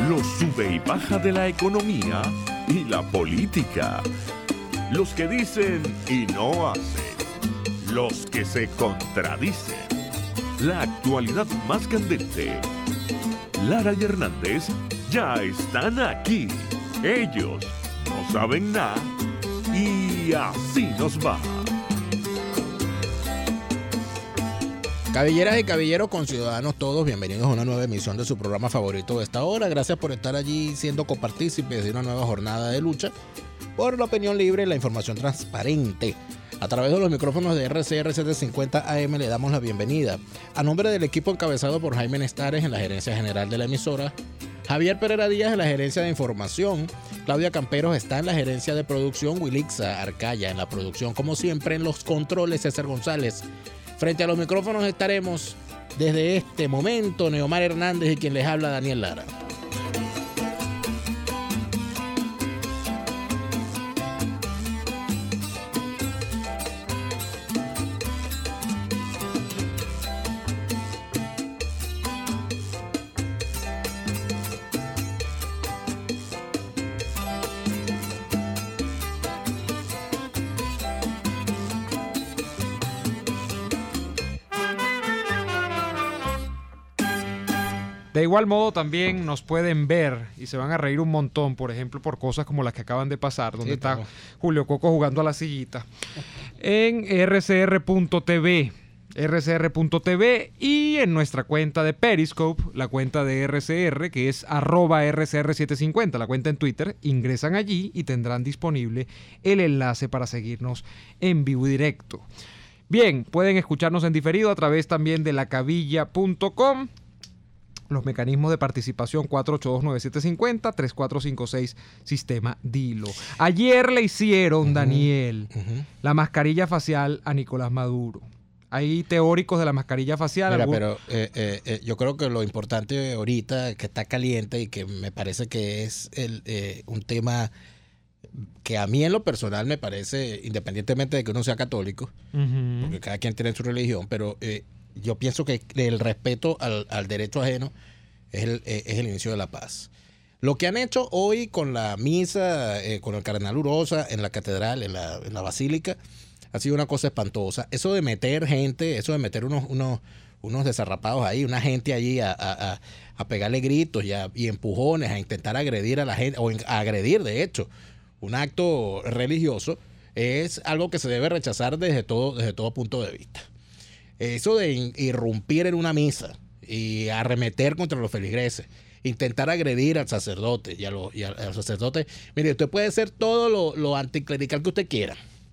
Los sube y baja de la economía y la política. Los que dicen y no hacen. Los que se contradicen. La actualidad más candente. Lara y Hernández ya están aquí. Ellos no saben nada y así nos va. Cabilleras y cabilleros, conciudadanos todos, bienvenidos a una nueva emisión de su programa favorito de esta hora. Gracias por estar allí siendo copartícipes de una nueva jornada de lucha por la opinión libre y la información transparente. A través de los micrófonos de RCR 750 AM le damos la bienvenida. A nombre del equipo encabezado por Jaime Nestares en la gerencia general de la emisora, Javier Pereira Díaz en la gerencia de información, Claudia Camperos está en la gerencia de producción, Wilixa Arcaya en la producción, como siempre en los controles, César González. Frente a los micrófonos estaremos desde este momento Neomar Hernández y quien les habla Daniel Lara. De igual modo también nos pueden ver y se van a reír un montón, por ejemplo, por cosas como las que acaban de pasar, donde está Julio Coco jugando a la sillita, en rcr.tv y en nuestra cuenta de Periscope, la cuenta de RCR, que es @RCR750, la cuenta en Twitter. Ingresan allí y tendrán disponible el enlace para seguirnos en vivo y directo. Bien, pueden escucharnos en diferido a través también de lacabilla.com. Los mecanismos de participación 4829750, 3456, sistema Dilo. Ayer le hicieron, Daniel, la mascarilla facial a Nicolás Maduro. Hay teóricos de la mascarilla facial. Mira, pero yo creo que lo importante ahorita, que está caliente y que me parece que es un tema que a mí en lo personal me parece, independientemente de que uno sea católico, porque cada quien tiene su religión, pero yo pienso que el respeto al derecho ajeno es el inicio de la paz. Lo que han hecho hoy con la misa, con el cardenal Urosa en la catedral, en la basílica, ha sido una cosa espantosa. Eso de meter gente, eso de meter unos desarrapados ahí, una gente allí a pegarle gritos y empujones, a intentar agredir a la gente, o a agredir, de hecho, un acto religioso, es algo que se debe rechazar desde todo punto de vista. Eso de irrumpir en una misa y arremeter contra los feligreses, intentar agredir al sacerdote y a los sacerdotes. Mire, usted puede ser todo lo anticlerical que usted quiera,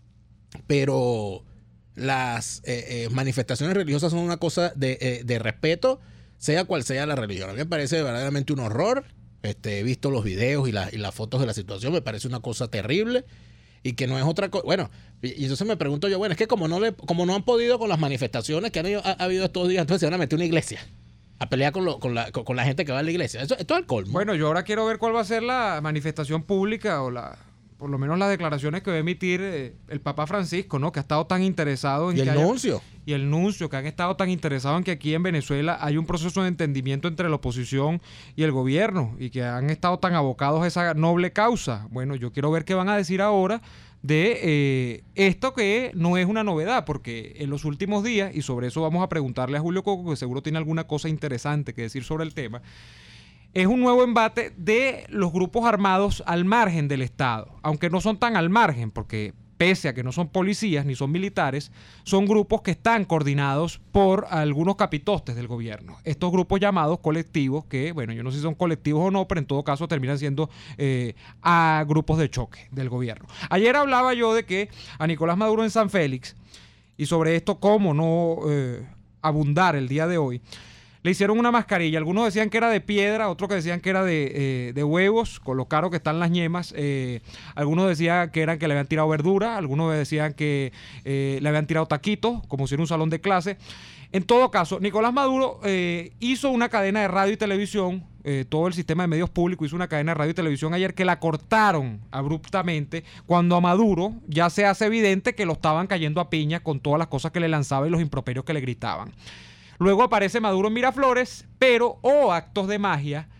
pero las manifestaciones religiosas son una cosa de respeto, sea cual sea la religión. A mí me parece verdaderamente un horror. He visto los videos y las fotos de la situación, me parece una cosa terrible. Y que no es otra cosa. Bueno, y entonces me pregunto yo, bueno, es que como no han podido con las manifestaciones que ha habido estos días, entonces se van a meter una iglesia a pelear con la gente que va a la iglesia. Esto es el colmo. Bueno, yo ahora quiero ver cuál va a ser la manifestación pública o por lo menos las declaraciones que va a emitir el Papa Francisco, ¿no? Que ha estado tan interesado en nuncio. Y el nuncio, que han estado tan interesados en que aquí en Venezuela hay un proceso de entendimiento entre la oposición y el gobierno y que han estado tan abocados a esa noble causa. Bueno, yo quiero ver qué van a decir ahora de esto, que no es una novedad, porque en los últimos días, y sobre eso vamos a preguntarle a Julio Coco, que seguro tiene alguna cosa interesante que decir sobre el tema, es un nuevo embate de los grupos armados al margen del Estado, aunque no son tan al margen, porque pese a que no son policías ni son militares, son grupos que están coordinados por algunos capitostes del gobierno. Estos grupos llamados colectivos, que bueno, yo no sé si son colectivos o no, pero en todo caso terminan siendo a grupos de choque del gobierno. Ayer hablaba yo de que a Nicolás Maduro en San Félix, y sobre esto cómo no abundar el día de hoy, le hicieron una mascarilla. Algunos decían que era de piedra, otros que decían que era de huevos, con lo caro que están las ñemas. Algunos decían que eran que le habían tirado verdura, algunos decían que le habían tirado taquitos, como si era un salón de clase. En todo caso, Nicolás Maduro hizo una cadena de radio y televisión, todo el sistema de medios públicos hizo una cadena de radio y televisión ayer que la cortaron abruptamente cuando a Maduro ya se hace evidente que lo estaban cayendo a piña con todas las cosas que le lanzaba y los improperios que le gritaban. Luego aparece Maduro en Miraflores, pero actos de magia,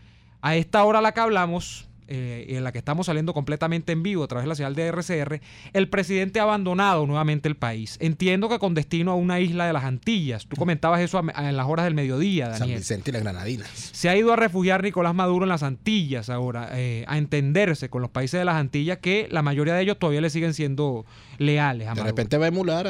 A esta hora la que hablamos, en la que estamos saliendo completamente en vivo a través de la señal de RCR, el presidente ha abandonado nuevamente el país. Entiendo que con destino a una isla de las Antillas. Tú comentabas eso en las horas del mediodía, Daniel. San Vicente y las Granadinas. Se ha ido a refugiar Nicolás Maduro en las Antillas ahora, a entenderse con los países de las Antillas, que la mayoría de ellos todavía le siguen siendo leales a Maduro. De repente va a emular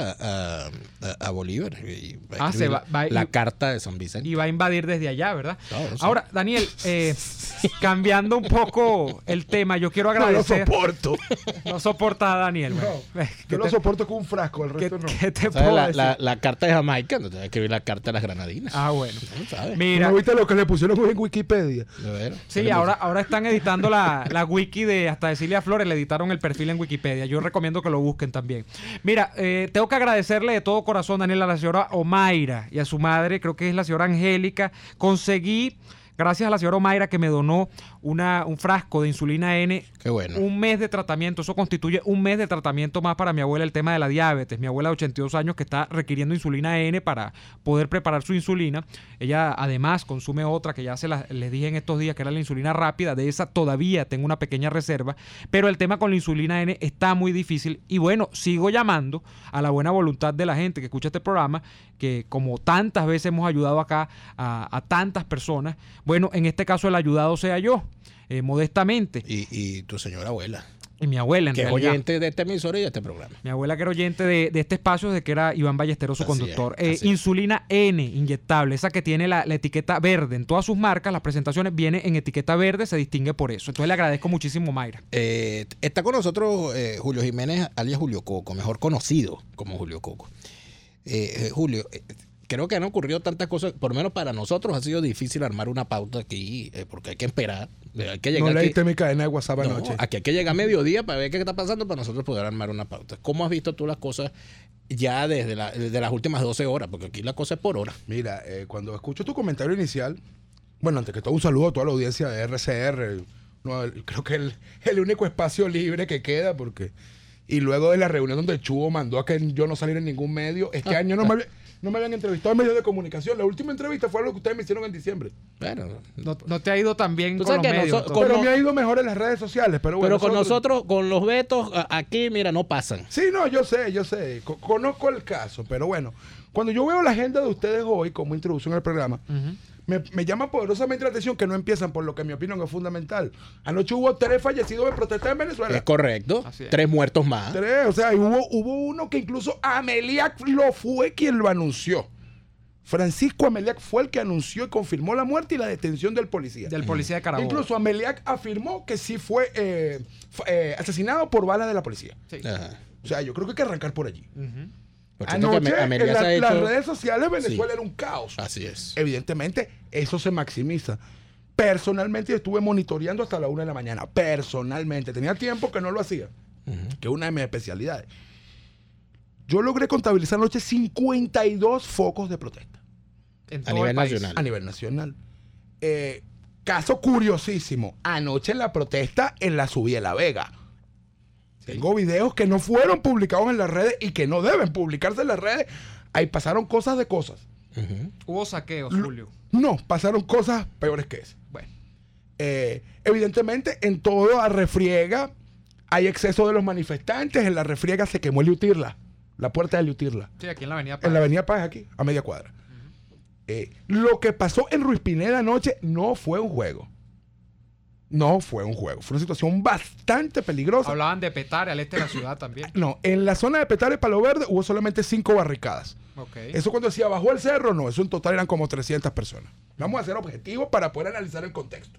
a Bolívar y va a escribir la carta de San Vicente. Y va a invadir desde allá, ¿verdad? Claro, sí. Ahora, Daniel, cambiando un poco el tema, yo quiero agradecer. No lo soporto. No soporta a Daniel. No, bueno. yo lo soporto con un frasco, el resto no. ¿Qué te ¿Sabes? puedo decir? La carta de Jamaica, no te va a escribir la carta de las Granadinas. Ah, bueno. ¿Sabes? Mira, ¿No viste lo que le pusieron en Wikipedia? De veras. sí, ahora están editando la wiki de hasta de Cilia Flores, le editaron el perfil en Wikipedia. Yo recomiendo que lo busquen también. Mira, tengo que agradecerle de todo corazón, Daniel, a la señora Omaira y a su madre, creo que es la señora Angélica. Conseguí, gracias a la señora Omaira, que me donó un frasco de insulina N. Qué bueno. Un mes de tratamiento. Eso constituye un mes de tratamiento más para mi abuela, el tema de la diabetes. Mi abuela de 82 años que está requiriendo insulina N para poder preparar su insulina. Ella además consume otra que ya les dije en estos días, que era la insulina rápida. De esa todavía tengo una pequeña reserva. Pero el tema con la insulina N está muy difícil. Y bueno, sigo llamando a la buena voluntad de la gente que escucha este programa, que como tantas veces hemos ayudado acá a tantas personas. Bueno, en este caso el ayudado sea yo. Modestamente. Y tu señora abuela. Y mi abuela, en que es realidad. oyente de esta emisora y de este programa. Mi abuela que era oyente de este espacio desde que era Iván Ballesteros su Así conductor. es. Insulina N inyectable, esa que tiene la etiqueta verde. En todas sus marcas, las presentaciones viene en etiqueta verde, se distingue por eso. Entonces le agradezco muchísimo, Mayra. Está con nosotros Julio Jiménez, alias Julio Coco, mejor conocido como Julio Coco. Julio, creo que han ocurrido tantas cosas, por lo menos para nosotros ha sido difícil armar una pauta aquí, porque hay que esperar. Hay que llegar No aquí. leíste mi cadena de WhatsApp anoche. Aquí hay que llegar a mediodía para ver qué está pasando para nosotros poder armar una pauta. ¿Cómo has visto tú las cosas ya desde las últimas 12 horas? Porque aquí la cosa es por hora. Mira, cuando escucho tu comentario inicial, bueno, antes que todo un saludo a toda la audiencia de RCR. No, creo que el único espacio libre que queda, porque... Y luego de la reunión donde Chubo mandó a que yo no saliera en ningún medio, este año no me habían entrevistado en medios de comunicación. La última entrevista fue lo que ustedes me hicieron en diciembre. Bueno, No te ha ido tan bien Tú con los sabes que medios. nosotros- entonces. Pero me ha ido mejor en las redes sociales. Pero bueno, pero con nosotros, con los vetos, aquí, mira, no pasan. Sí, no, yo sé. Conozco el caso, pero bueno, cuando yo veo la agenda de ustedes hoy como introducción al programa, me llama poderosamente la atención que no empiezan por lo que en mi opinión es fundamental. Anoche hubo 3 fallecidos en protesta en Venezuela. Es correcto. Así es. 3 muertos más. 3, o sea, y hubo uno que incluso Ameliac lo fue quien lo anunció. Francisco Ameliac fue el que anunció y confirmó la muerte y la detención del policía. Del policía de Carabobo. Incluso Ameliac afirmó que sí fue asesinado por balas de la policía. Sí. Ajá. O sea, yo creo que hay que arrancar por allí. Ujú. Por cierto que Anoche, Amelia en se ha hecho- las redes sociales, Venezuela Sí. era un caos. Así es. Evidentemente, eso se maximiza. Personalmente, yo estuve monitoreando hasta la 1 de la mañana. Personalmente. Tenía tiempo que no lo hacía. Que es una de mis especialidades. Yo logré contabilizar anoche 52 focos de protesta. En A todo nivel el país. nacional. A nivel nacional. Caso curiosísimo. Anoche en la protesta en la Subida de la Vega. Tengo videos que no fueron publicados en las redes y que no deben publicarse en las redes. Ahí pasaron cosas de cosas. Ujú. Hubo saqueos, Julio. No, pasaron cosas peores que eso. Bueno. Evidentemente, en todo a refriega hay exceso de los manifestantes. En la refriega se quemó el Liutirla, la puerta de Liutirla. Sí, aquí en la avenida En Paz. la avenida Paz, aquí, a media cuadra. Lo que pasó en Ruiz Pineda anoche no fue un juego. No fue un juego. Fue una situación bastante peligrosa. Hablaban de Petare, al este de la ciudad también. No, en la zona de Petare y Palo Verde hubo solamente 5 barricadas. Ok. Eso cuando decía bajó el cerro, no, eso en total eran como 300 personas. Vamos a ser objetivos para poder analizar el contexto.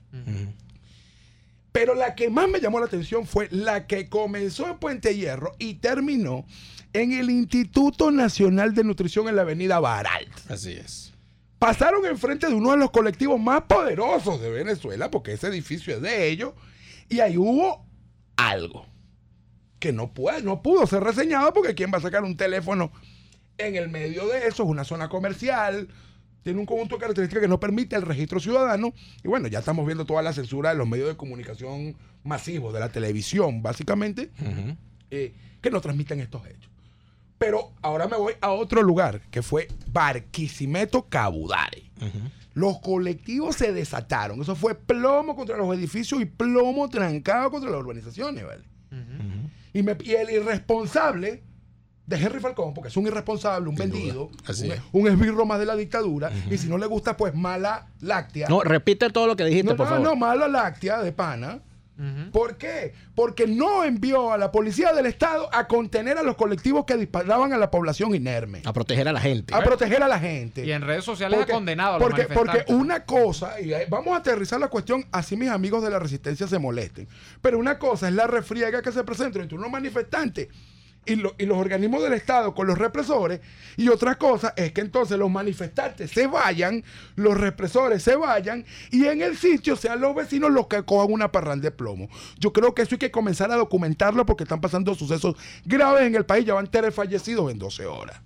Pero la que más me llamó la atención fue la que comenzó en Puente Hierro y terminó en el Instituto Nacional de Nutrición en la avenida Baral. Así es. Pasaron enfrente de uno de los colectivos más poderosos de Venezuela, porque ese edificio es de ellos, y ahí hubo algo que no pudo ser reseñado, porque ¿quién va a sacar un teléfono en el medio de eso? Es una zona comercial, tiene un conjunto de características que no permite el registro ciudadano, y bueno, ya estamos viendo toda la censura de los medios de comunicación masivos, de la televisión, básicamente, Ujú. que no transmiten estos hechos. Pero ahora me voy a otro lugar, que fue Barquisimeto, Cabudare. Los colectivos se desataron. Eso fue plomo contra los edificios y plomo trancado contra las urbanizaciones, ¿vale? Y el irresponsable de Henry Falcón, porque es un irresponsable, un vendido, un esbirro más de la dictadura, y si no le gusta, pues mala láctea. No, repite todo lo que dijiste, por favor. No, mala láctea de pana. ¿Por qué? Porque no envió a la policía del Estado a contener a los colectivos que disparaban a la población inerme. A proteger a la gente. A proteger a la gente. Y en redes sociales ha condenado a los Porque manifestantes. una cosa, y vamos a aterrizar la cuestión, así mis amigos de la resistencia se molesten, pero una cosa es la refriega que se presenta entre unos manifestantes y los organismos del Estado con los represores, y otra cosa es que entonces los manifestantes se vayan, los represores se vayan, y en el sitio sean los vecinos los que cojan una parranda de plomo. Yo creo que eso hay que comenzar a documentarlo porque están pasando sucesos graves en el país. Ya van 3 fallecidos en 12 horas.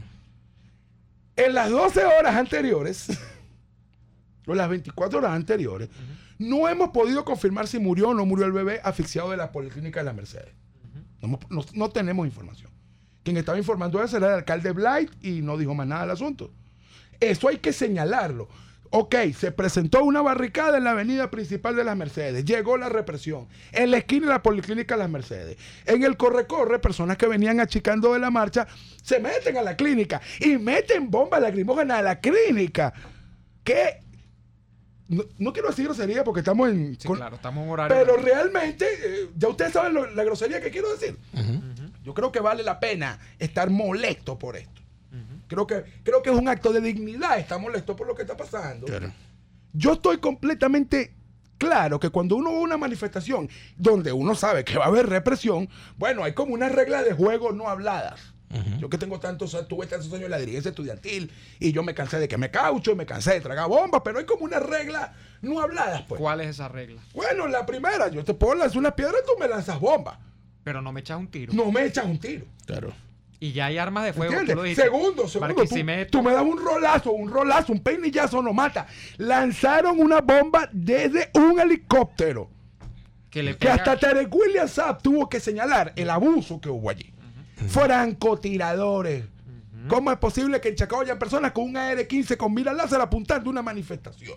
En las 12 horas anteriores, o las 24 horas anteriores, no hemos podido confirmar si murió o no murió el bebé asfixiado de la Policlínica de la Mercedes. No tenemos información. Quien estaba informando eso era el alcalde Blight y no dijo más nada del asunto. Eso hay que señalarlo. Ok, se presentó una barricada en la avenida principal de las Mercedes. Llegó la represión. En la esquina de la Policlínica de las Mercedes. En el corre-corre, personas que venían achicando de la marcha se meten a la clínica y meten bombas lacrimógenas a la clínica. ¿Qué? No quiero decir grosería porque estamos en... Sí, claro, estamos en horario. Pero realmente, ya ustedes saben la grosería que quiero decir. Yo creo que vale la pena estar molesto por esto. Creo que es un acto de dignidad estar molesto por lo que está pasando. Claro. Yo estoy completamente claro que cuando uno va a una manifestación donde uno sabe que va a haber represión, bueno, hay como unas reglas de juego no habladas. Yo que tuve tantos años en la dirigencia estudiantil y yo me cansé de que me caucho y me cansé de tragar bombas, pero hay como una regla no habladas, pues. ¿Cuál es esa regla? Bueno, la primera, yo te puedo lanzar una piedra y tú me lanzas bombas. Pero no me echas un tiro. No me echas un tiro. Claro. Y ya hay armas de fuego. ¿Entiendes? Tú lo dijiste. Segundo. Tú me das un rolazo, un peinillazo, no mata. Lanzaron una bomba desde un helicóptero. Que hasta Tarek William Saab tuvo que señalar el abuso que hubo allí. Francotiradores. ¿Cómo es posible que en Chacao haya personas con un AR-15 con mira láser apuntando una manifestación?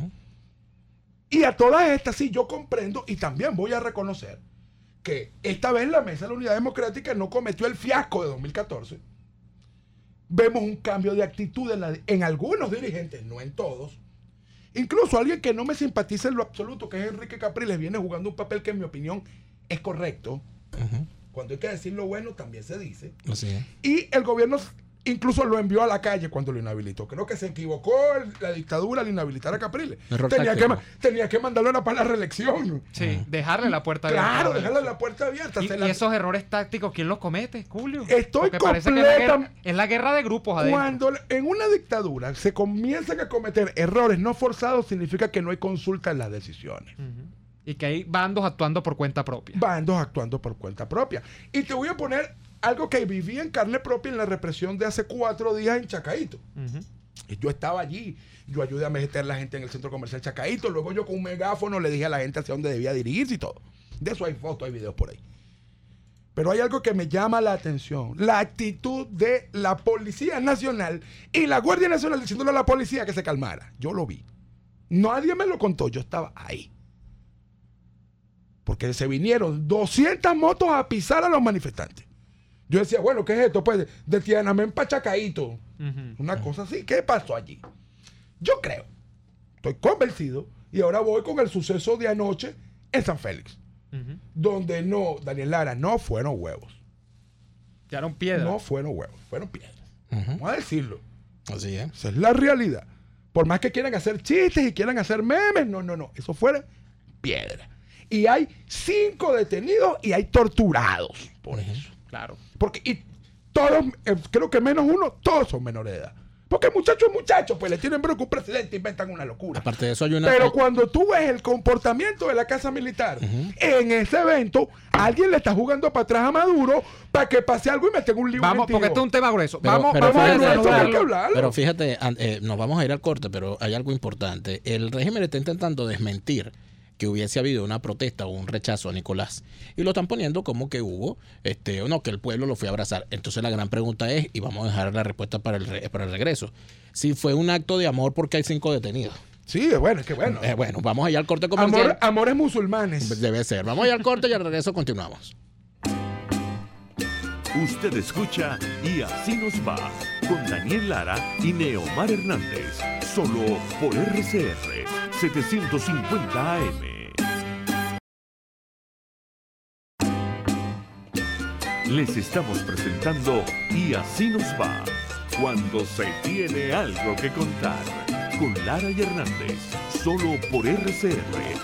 Y a todas estas sí yo comprendo y también voy a reconocer que esta vez la Mesa de la Unidad Democrática no cometió el fiasco de 2014. Vemos un cambio de actitud en algunos dirigentes, no en todos. Incluso alguien que no me simpatiza en lo absoluto, que es Enrique Capriles, viene jugando un papel que en mi opinión es correcto. Cuando hay que decir lo bueno, también se dice. Así es. Y el gobierno incluso lo envió a la calle cuando lo inhabilitó. Creo que se equivocó la dictadura al inhabilitar a Capriles. Tenía que mandarlo para la reelección. Sí, dejarle la puerta abierta. Claro, dejarle la puerta abierta. ¿Y esos errores tácticos quién los comete, Julio? Estoy Porque parece que es la guerra de grupos adentro. Cuando en una dictadura se comienzan a cometer errores no forzados, significa que no hay consulta en las decisiones. Y que hay bandos actuando por cuenta propia. Y te voy a poner algo que viví en carne propia en la represión de hace 4 días en Chacaíto. Y yo estaba allí. Yo ayudé a meter a la gente en el centro comercial Chacaíto. Luego yo con un megáfono le dije a la gente hacia dónde debía dirigirse y todo. De eso hay fotos, hay videos por ahí. Pero hay algo que me llama la atención. La actitud de la Policía Nacional y la Guardia Nacional diciéndole a la policía que se calmara. Yo lo vi. Nadie me lo contó. Yo estaba ahí. Porque se vinieron 200 motos a pisar a los manifestantes. Yo decía, bueno, ¿qué es esto? Pues de Tiananmen para Chacaíto. Una cosa así. ¿Qué pasó allí? Yo creo, estoy convencido, y ahora voy con el suceso de anoche en San Félix. Donde no, Daniel Lara, no fueron huevos. Tiraron piedras. No fueron huevos, fueron piedras. Vamos a decirlo. Así es. Esa es la realidad. Por más que quieran hacer chistes y quieran hacer memes, no. Eso fueron piedras. Y hay 5 detenidos y hay torturados por eso. Claro. Porque y todos, creo que menos uno, todos son menores de edad. Porque muchachos, pues le tienen bronca a un presidente, inventan una locura. Aparte de eso hay una... Pero cuando tú ves el comportamiento de la Casa Militar en ese evento, alguien le está jugando para atrás a Maduro para que pase algo y meten un libro. Vamos, porque esto es un tema grueso. Pero hablarlo. Pero fíjate, nos vamos a ir al corte, pero hay algo importante. El régimen está intentando desmentir que hubiese habido una protesta o un rechazo a Nicolás. Y lo están poniendo como que hubo, o no, que el pueblo lo fue a abrazar. Entonces la gran pregunta es, y vamos a dejar la respuesta para el regreso, si fue un acto de amor porque hay 5 detenidos. Sí, bueno, es que bueno. Bueno, vamos allá al corte comercial. Amores musulmanes. Debe ser. Vamos allá al corte y al regreso continuamos. Usted escucha Y Así Nos Va, con Daniel Lara y Neomar Hernández, solo por RCR 750 AM. Les estamos presentando Y Así Nos Va, cuando se tiene algo que contar, con Lara y Hernández, solo por RCR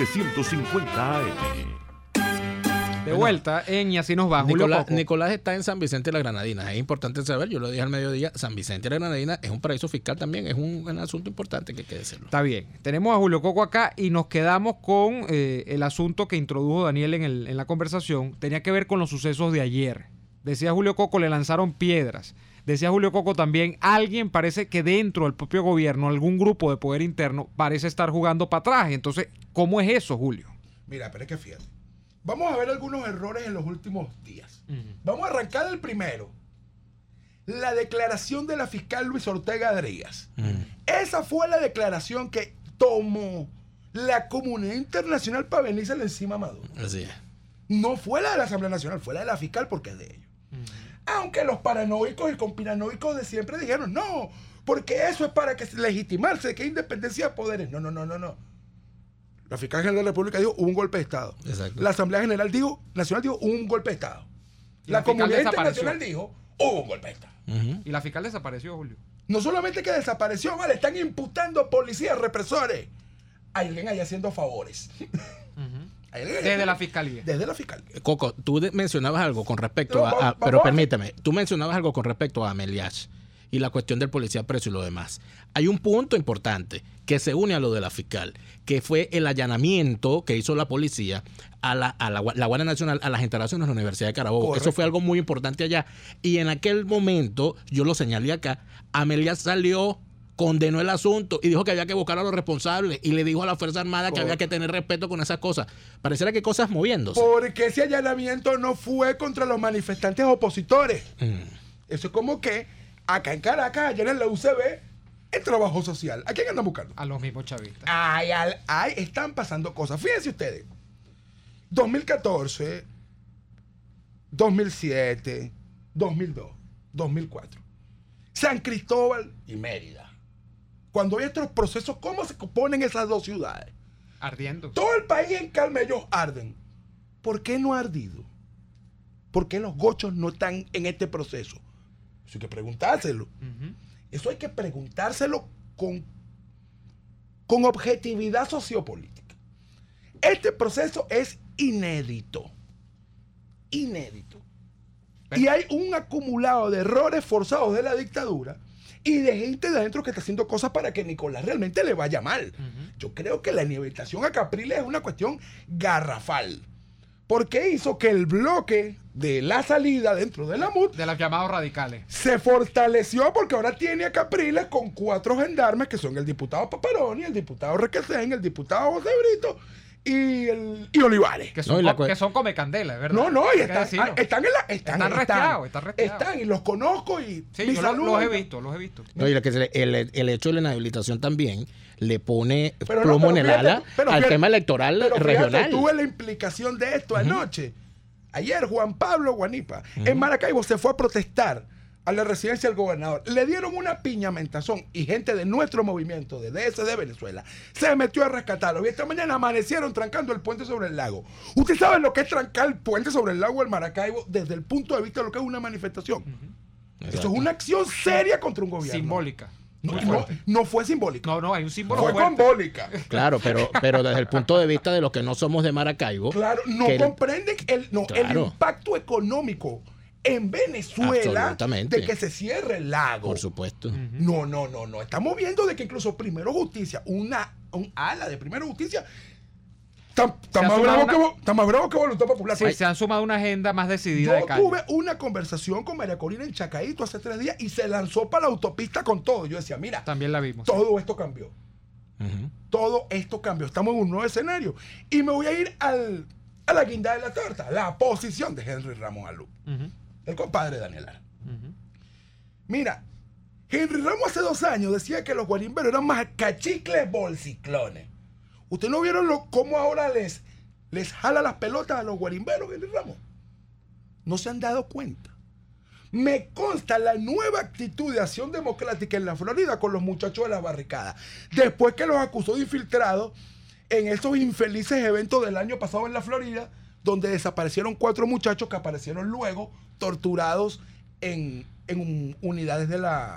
750 AM. De vuelta en Y Así Nos Va, Julio Coco. Nicolás está en San Vicente de la Granadina. Es importante saber, yo lo dije al mediodía, San Vicente de la Granadina es un paraíso fiscal también, es un asunto importante que hay que decirlo. Está bien. Tenemos a Julio Coco acá y nos quedamos con el asunto que introdujo Daniel en la conversación. Tenía que ver con los sucesos de ayer. Decía Julio Coco, le lanzaron piedras. Decía Julio Coco también, alguien parece que dentro del propio gobierno, algún grupo de poder interno, parece estar jugando para atrás. Entonces, ¿cómo es eso, Julio? Mira, pero es que fíjate. Vamos a ver algunos errores en los últimos días. Vamos a arrancar del primero. La declaración de la fiscal Luis Ortega Adrías. Esa fue la declaración que tomó la comunidad internacional para venirse encima a Maduro. Así es. No fue la de la Asamblea Nacional, fue la de la fiscal porque es de ellos. Aunque los paranoicos y conspiranoicos de siempre dijeron, no, porque eso es para que legitimarse, que hay independencia de poderes. No. La fiscal general de la República dijo, hubo un golpe de Estado. Exacto. La Asamblea Nacional dijo, hubo un golpe de Estado. La comunidad internacional dijo, hubo un golpe de Estado. Y la fiscal desapareció, Julio. No solamente que desapareció, vale, están imputando policías represores. Hay alguien ahí haciendo favores. Desde la fiscalía. Desde la fiscalía. Coco, tú mencionabas algo con respecto pero permíteme, tú mencionabas algo con respecto a Ameliach y la cuestión del policía preso y lo demás. Hay un punto importante que se une a lo de la fiscal, que fue el allanamiento que hizo la policía a la Guardia Nacional, a las instalaciones de la Universidad de Carabobo. Correcto. Eso fue algo muy importante allá. Y en aquel momento, yo lo señalé acá, Ameliach salió, condenó el asunto y dijo que había que buscar a los responsables y le dijo a la Fuerza Armada que había que tener respeto con esas cosas. Pareciera que cosas moviéndose. Porque ese allanamiento no fue contra los manifestantes opositores. Eso es como que acá en Caracas, allá en la UCB, el trabajo social. ¿A quién andan buscando? A los mismos chavistas. Ay, están pasando cosas. Fíjense ustedes. 2014, 2007, 2002, 2004. San Cristóbal y Mérida. Cuando hay estos procesos, ¿cómo se componen esas dos ciudades? Ardiendo. Todo el país en calma, ellos arden. ¿Por qué no ha ardido? ¿Por qué los gochos no están en este proceso? Eso hay que preguntárselo. Eso hay que preguntárselo con objetividad sociopolítica. Este proceso es inédito. Inédito. Y hay un acumulado de errores forzados de la dictadura y de gente de adentro que está haciendo cosas para que Nicolás realmente le vaya mal. Yo creo que la inhabilitación a Capriles es una cuestión garrafal. Porque hizo que el bloque de la salida dentro de la MUD De los llamados radicales. se fortaleció porque ahora tiene a Capriles con 4 gendarmes que son el diputado Paparoni, el diputado Requesén, el diputado José Brito y Olivares. Que son, que son come candela, es verdad. No, y Hay que decirlo. están rastreados. Están y los conozco y Sí, mi yo saludo. los he visto. No, y el hecho de la inhabilitación también le pone Pero plomo en el fíjate, ala al fíjate, tema electoral pero fíjate, regional. tuve la implicación de esto anoche. Ayer Juan Pablo Guanipa en Maracaibo se fue a protestar a la residencia del gobernador. Le dieron una piñamentazón y gente de nuestro movimiento, de DS de Venezuela, se metió a rescatarlo. Y esta mañana amanecieron trancando el puente sobre el lago. ¿Usted sabe lo que es trancar el puente sobre el lago del Maracaibo desde el punto de vista de lo que es una manifestación? Eso es una acción seria contra un gobierno. Simbólica. No fue simbólica. No, hay un símbolo Fue fuerte. simbólica. Claro, pero desde el punto de vista de los que no somos de Maracaibo. Claro, no comprenden el impacto económico en Venezuela Absolutamente. de que se cierre el lago. Por supuesto. No. Estamos viendo de que incluso Primero Justicia, un ala de Primero Justicia, está más bravo que Voluntad Popular. Sí, se han sumado una agenda más decidida de Yo calle. tuve una conversación con María Corina en Chacaíto hace 3 días y se lanzó para la autopista con todo. Yo decía, mira, También la vimos. todo esto cambió. Todo esto cambió. Estamos en un nuevo escenario. Y me voy a ir a la guinda de la torta, la posición de Henry Ramos Alú, el compadre de Daniel Lara. Mira, Henry Ramos hace 2 años decía que los guarimberos eran más cachicles bolsiclones. ¿Ustedes no vieron cómo ahora les jala las pelotas a los guarimberos, Henry Ramos? No se han dado cuenta. Me consta la nueva actitud de Acción Democrática en la Florida con los muchachos de la barricada. Después que los acusó de infiltrados en esos infelices eventos del año pasado en la Florida, donde desaparecieron 4 muchachos que aparecieron luego torturados en unidades de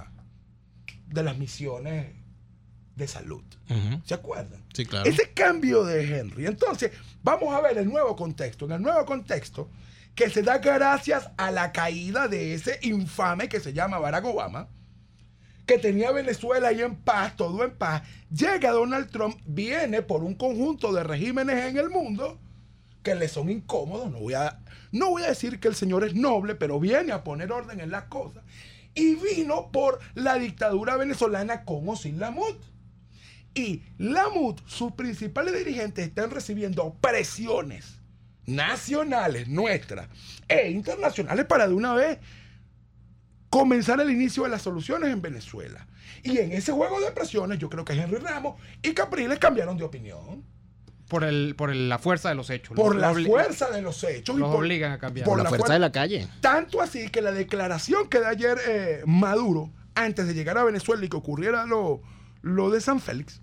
las misiones de salud. ¿Se acuerdan? Sí, claro. Ese cambio de Henry. Entonces, vamos a ver el nuevo contexto. En el nuevo contexto, que se da gracias a la caída de ese infame que se llama Barack Obama, que tenía Venezuela ahí en paz, todo en paz. Llega Donald Trump, viene por un conjunto de regímenes en el mundo que le son incómodos. No voy a decir que el señor es noble, pero viene a poner orden en las cosas. Y vino por la dictadura venezolana con o sin la MUD. Y la MUD, sus principales dirigentes están recibiendo presiones nacionales nuestras e internacionales para de una vez comenzar el inicio de las soluciones en Venezuela. Y en ese juego de presiones yo creo que Henry Ramos y Capriles cambiaron de opinión. Por la fuerza de los hechos. Por la fuerza de los hechos. Los obligan a cambiar. Por la fuerza de la calle. Tanto así que la declaración que da ayer Maduro, antes de llegar a Venezuela y que ocurriera lo de San Félix,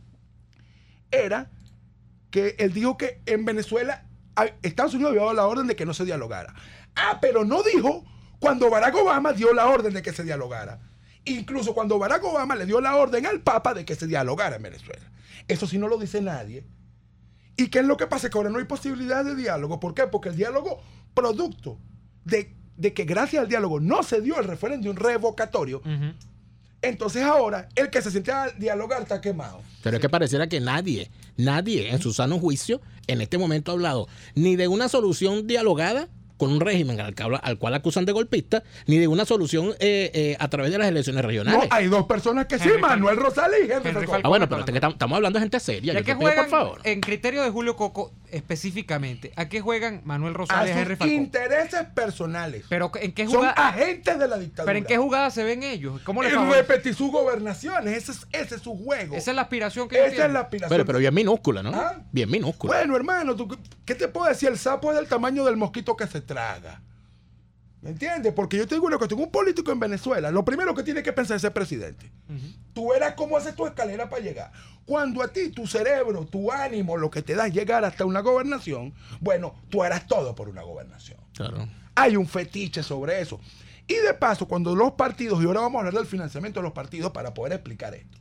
era que él dijo que en Venezuela Estados Unidos había dado la orden de que no se dialogara. Pero no dijo cuando Barack Obama dio la orden de que se dialogara. Incluso cuando Barack Obama le dio la orden al Papa de que se dialogara en Venezuela. Eso sí no lo dice nadie. ¿Y qué es lo que pasa? Que ahora no hay posibilidad de diálogo. ¿Por qué? Porque el diálogo, producto de que gracias al diálogo no se dio el referéndum revocatorio, entonces ahora el que se siente a dialogar está quemado. Pero es que pareciera que nadie en su sano juicio en este momento ha hablado ni de una solución dialogada con un régimen al cual acusan de golpista, ni de una solución a través de las elecciones regionales. No, hay 2 personas que sí, Manuel Rosales y Henry Falcón. Bueno, pero estamos hablando de gente seria. ¿A qué juegan, por favor? En criterio de Julio Coco específicamente, ¿a qué juegan Manuel Rosales y Henry Falcón? Intereses personales. Pero ¿en qué jugada? Son agentes de la dictadura. ¿Pero en qué jugada se ven ellos? ¿Cómo les repetir sus gobernaciones. Ese es su juego. Esa es la aspiración que ellos tienen. Esa es la aspiración. Pero bien minúscula, ¿no? Bien minúscula. Bueno, hermano, ¿qué te puedo decir? El sapo es del tamaño del mosquito que se traga. ¿Me entiendes? Porque yo te digo una cuestión, un político en Venezuela, lo primero que tiene que pensar es ser presidente. Tú verás cómo haces tu escalera para llegar. Cuando a ti, tu cerebro, tu ánimo, lo que te da es llegar hasta una gobernación, bueno, tú harás todo por una gobernación. Claro. Hay un fetiche sobre eso. Y de paso, cuando los partidos, y ahora vamos a hablar del financiamiento de los partidos para poder explicar esto.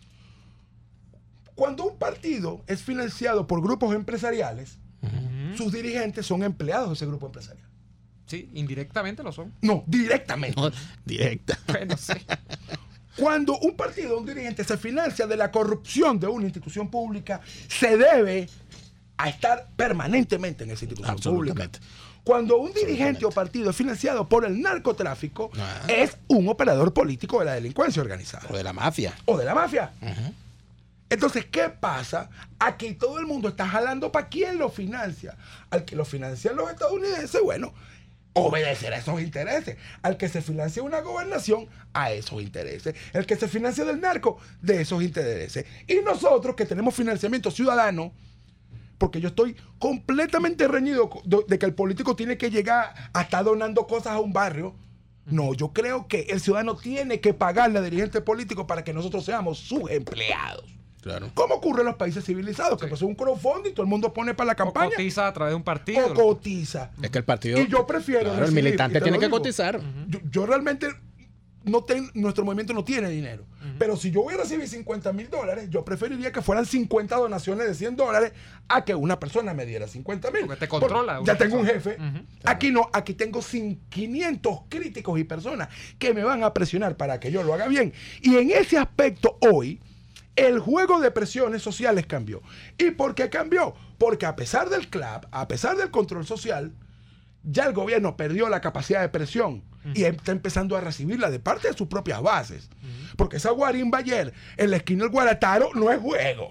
Cuando un partido es financiado por grupos empresariales, sus dirigentes son empleados de ese grupo empresarial. Sí, indirectamente lo son. No, directamente. No, directa. Bueno, sí. Cuando un partido, un dirigente se financia de la corrupción de una institución pública, se debe a estar permanentemente en esa institución pública. Cuando un dirigente o partido es financiado por el narcotráfico, es un operador político de la delincuencia organizada. O de la mafia. Entonces, ¿qué pasa? Aquí todo el mundo está jalando para quién lo financia. Al que lo financian los estadounidenses, bueno, obedecer a esos intereses. Al que se financia una gobernación, a esos intereses. El que se financia del narco, de esos intereses. Y nosotros que tenemos financiamiento ciudadano, porque yo estoy completamente reñido de que el político tiene que llegar a estar donando cosas a un barrio. No, yo creo que el ciudadano tiene que pagarle a dirigente político para que nosotros seamos sus empleados. Claro. ¿Cómo ocurre en los países civilizados? Que pues es un crowdfunding, todo el mundo pone para la campaña. O cotiza a través de un partido. O cotiza. Es que el partido... Y yo prefiero Claro, recibir, el militante tiene que cotizar. Yo realmente... nuestro movimiento no tiene dinero. Pero si yo voy a recibir $50,000, yo preferiría que fueran 50 donaciones de $100 a que una persona me diera 50,000. Porque te controla. Ya tengo un jefe. Aquí no, aquí tengo 500 críticos y personas que me van a presionar para que yo lo haga bien. Y en ese aspecto hoy, el juego de presiones sociales cambió. ¿Y por qué cambió? Porque a pesar del CLAP, a pesar del control social, ya el gobierno perdió la capacidad de presión y está empezando a recibirla de parte de sus propias bases. Porque esa guarimba ayer en la esquina del Guarataro no es juego.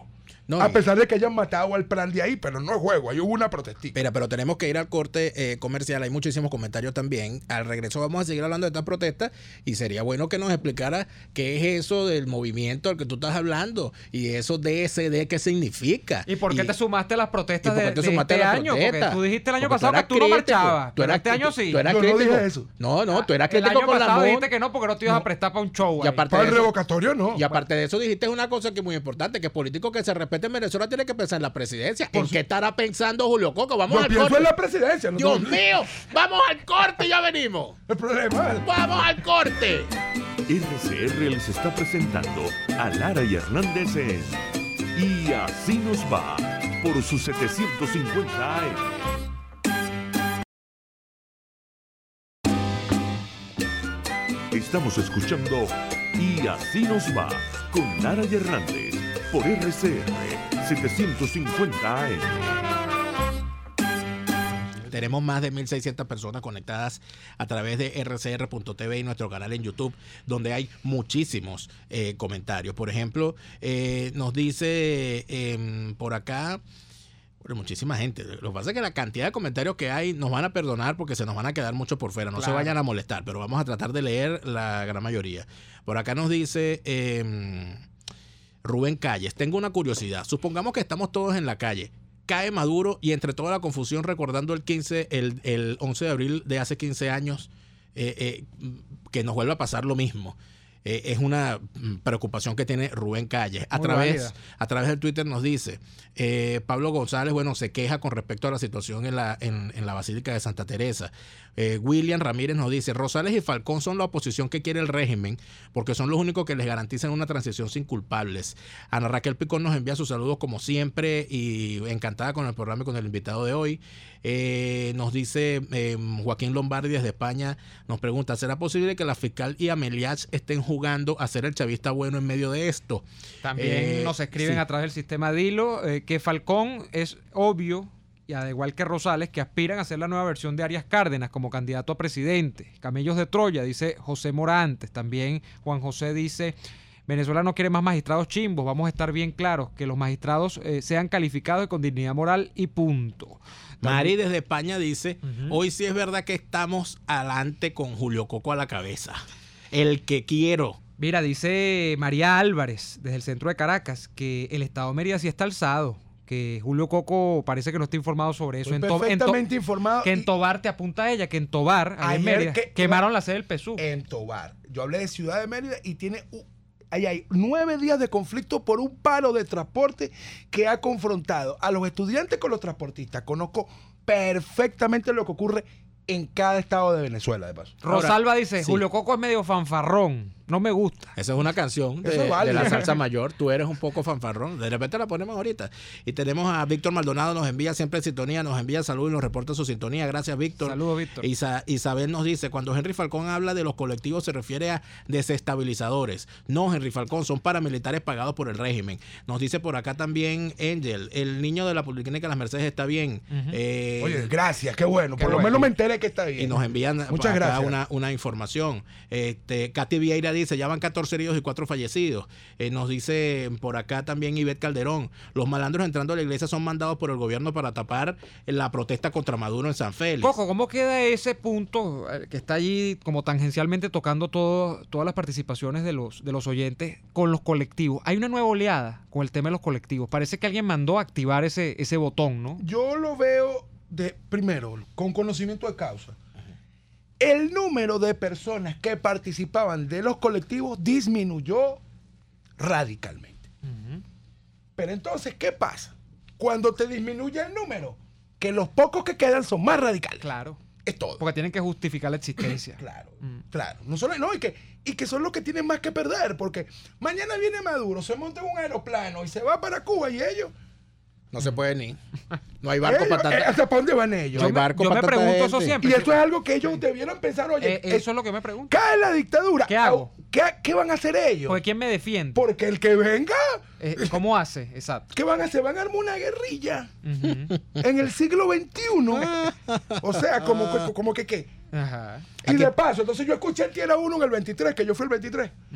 No, a pesar de que hayan matado al plan de ahí, pero no es juego, ahí hubo una protestita. Mira, pero tenemos que ir al corte comercial. Hay muchísimos comentarios también. Al regreso vamos a seguir hablando de estas protestas y sería bueno que nos explicara qué es eso del movimiento al que tú estás hablando y eso DSD, qué significa. ¿Y por qué te sumaste a las protestas de este a año? Porque tú dijiste el año pasado que tú no crítico, marchabas, pero este año sí. Tú eras Yo no crítico. dije eso. No, tú eras El crítico año con la pasado MON. dijiste que no porque no te ibas a prestar para un show. Y ahí. aparte Para de el eso, revocatorio no. y aparte de eso dijiste una cosa que es muy importante, que político que se respete en Venezuela tiene que pensar en la presidencia. ¿En qué estará pensando Julio Coco? Vamos Yo al pienso corte. en la presidencia. No Dios tengo- mío, vamos al corte y ya venimos. El problema es... Vamos al corte. RCR les está presentando a Lara y Hernández en Y Así Nos Va por sus 750 AM. Estamos escuchando Y Así Nos Va con Lara y Hernández por RCR 750 AM. Tenemos más de 1.600 personas conectadas a través de rcr.tv y nuestro canal en YouTube, donde hay muchísimos comentarios. Por ejemplo, nos dice por acá, muchísima gente. Lo que pasa es que la cantidad de comentarios que hay nos van a perdonar porque se nos van a quedar muchos por fuera. No se vayan a molestar, pero vamos a tratar de leer la gran mayoría. Por acá nos dice Rubén Calles, tengo una curiosidad. Supongamos que estamos todos en la calle. Cae Maduro y entre toda la confusión recordando el 11 de abril de hace 15 años, que nos vuelva a pasar lo mismo. Es una preocupación que tiene Rubén Calles. A través del Twitter nos dice, Pablo González, bueno, se queja con respecto a la situación en la Basílica de Santa Teresa. William Ramírez nos dice, Rosales y Falcón son la oposición que quiere el régimen porque son los únicos que les garantizan una transición sin culpables. Ana Raquel Picón nos envía sus saludos como siempre y encantada con el programa y con el invitado de hoy. Nos dice Joaquín Lombardi desde España, nos pregunta, ¿será posible que la fiscal y Ameliach estén jugando a ser el chavista bueno en medio de esto? También nos escriben sí. a través del sistema Dilo que Falcón es obvio, y al igual que Rosales, que aspiran a ser la nueva versión de Arias Cárdenas como candidato a presidente. Camellos de Troya, dice José Morantes. También Juan José dice, Venezuela no quiere más magistrados chimbos, vamos a estar bien claros, que los magistrados sean calificados y con dignidad moral y punto. Mari desde España dice, hoy sí es verdad que estamos adelante con Julio Coco a la cabeza. El que quiero. Mira, dice María Álvarez, desde el centro de Caracas, que el Estado de Mérida sí está alzado, que Julio Coco parece que no está informado sobre eso. Estoy perfectamente informado. Que en Tobar te apunta a ella, que en Tobar, ahí en Mérida, quemaron la sede del PSUV. En Tobar. Yo hablé de Ciudad de Mérida y tiene... Ahí hay 9 días de conflicto por un paro de transporte que ha confrontado a los estudiantes con los transportistas. Conozco perfectamente lo que ocurre en cada estado de Venezuela, de paso. Rosalba dice, sí. Julio Coco es medio fanfarrón, no me gusta. Esa es una canción Vale. de la salsa mayor. Tú eres un poco fanfarrón. De repente la ponemos ahorita. Y tenemos a Víctor Maldonado, nos envía siempre sintonía, nos envía saludos y nos reporta su sintonía. Gracias, Víctor. Saludos, Víctor. Isabel nos dice, cuando Henry Falcón habla de los colectivos se refiere a desestabilizadores. No, Henry Falcón, son paramilitares pagados por el régimen. Nos dice por acá también Angel, el niño de la Policlínica Las Mercedes está bien. Oye, gracias, qué bueno. Por lo menos me enteré que está bien. Y nos envían Muchas por acá gracias. una información. Katy Vieira dice, ya van 14 heridos y 4 fallecidos. Nos dice por acá también Ivette Calderón, los malandros entrando a la iglesia son mandados por el gobierno para tapar la protesta contra Maduro en San Félix. Coco, ¿cómo queda ese punto que está allí como tangencialmente tocando todas las participaciones de los oyentes con los colectivos? Hay una nueva oleada con el tema de los colectivos. Parece que alguien mandó a activar ese botón, ¿no? Yo lo veo primero, con conocimiento de causa. El número de personas que participaban de los colectivos disminuyó radicalmente. Pero entonces, ¿qué pasa? Cuando te disminuye el número, que los pocos que quedan son más radicales. Claro. Es todo. Porque tienen que justificar la existencia. Claro, claro. No solo, no, y que son los que tienen más que perder, porque mañana viene Maduro, se monta en un aeroplano y se va para Cuba y ellos... No se puede ni. No hay barco para tanta. ¿Hasta para dónde van ellos? No hay barco yo para me tanta pregunto gente. eso siempre. Y eso es algo que ellos debieron pensar, oye, Eso es lo que me pregunto. cae la dictadura. ¿Qué hago? ¿Qué van a hacer ellos? Porque ¿quién me defiende? Porque el que venga, ¿Cómo hace? Exacto. ¿qué van a hacer? Van a armar una guerrilla Ujú. en el siglo XXI. O sea, como que qué. Ajá. Y de paso, entonces yo escuché el Tierra 1 en el 23, que yo fui el 23. Ujú.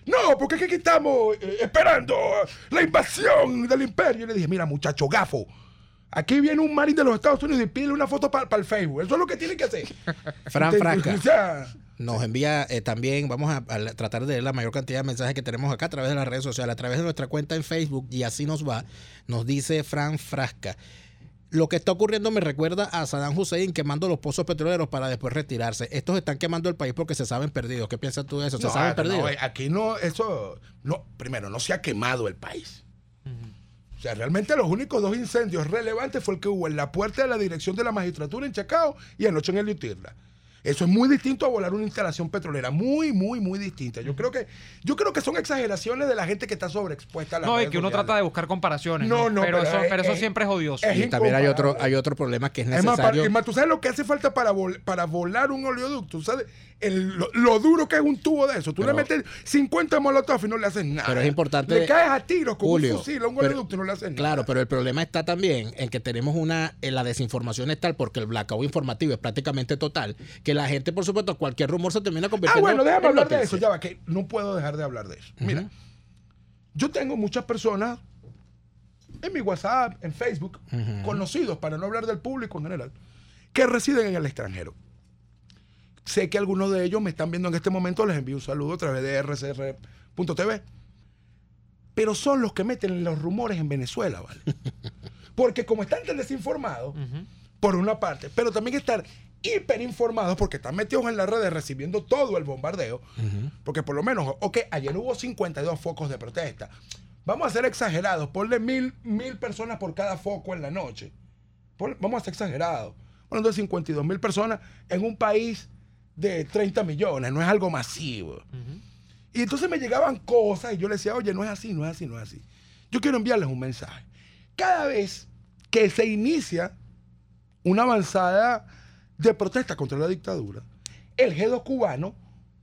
No, porque es que aquí estamos esperando la invasión del imperio. Y le dije, mira, muchacho gafo, aquí viene un marín de los Estados Unidos y pide una foto para el Facebook. Eso es lo que tiene que hacer. Fran Frasca O sea, nos envía también, vamos a tratar de leer la mayor cantidad de mensajes que tenemos acá a través de las redes sociales, a través de nuestra cuenta en Facebook, y así nos va. Nos dice Fran Frasca: lo que está ocurriendo me recuerda a Saddam Hussein quemando los pozos petroleros para después retirarse. Estos están quemando el país porque se saben perdidos. ¿Qué piensas tú de eso? ¿Se saben perdidos? No, aquí no, eso, no, primero, no se ha quemado el país. O sea, realmente los únicos 2 incendios relevantes fue el que hubo en la puerta de la dirección de la magistratura en Chacao y anoche en el Utirla. Eso es muy distinto a volar una instalación petrolera. Muy, muy, muy distinta. Yo creo que son exageraciones de la gente que está sobreexpuesta a las redes y que uno sociales. trata de buscar comparaciones. No, pero eso siempre es odioso. Y también hay otro problema que es Es más, necesario. ¿tú sabes lo que hace falta para volar un oleoducto? ¿Tú sabes lo duro que es un tubo de eso? Tú le metes 50 molotov y no le haces nada. Pero es importante, le caes a tiros con Julio, un fusil a un oleoducto y no le haces nada. Claro, pero el problema está también en que tenemos la desinformación es tal, porque el blackout informativo es prácticamente total, que la gente, por supuesto, cualquier rumor se termina convirtiendo bueno, déjame en hablar de noticia. eso, ya va, que no puedo dejar de hablar de eso. Mira, yo tengo muchas personas en mi WhatsApp, en Facebook, conocidos, para no hablar del público en general, que residen en el extranjero. Sé que algunos de ellos me están viendo en este momento, les envío un saludo a través de rcr.tv. Pero son los que meten los rumores en Venezuela, ¿vale? Porque como están tan desinformados, por una parte, pero también están hiperinformados porque están metidos en las redes recibiendo todo el bombardeo, porque por lo menos, ayer hubo 52 focos de protesta. Vamos a ser exagerados, ponle 1,000 personas por cada foco en la noche. Vamos a ser exagerados. Bueno, de 52,000 personas en un país de 30 millones, no es algo masivo. Y entonces me llegaban cosas y yo les decía, oye, no es así, no es así, no es así. Yo quiero enviarles un mensaje. Cada vez que se inicia una avanzada de protesta contra la dictadura, el G2 cubano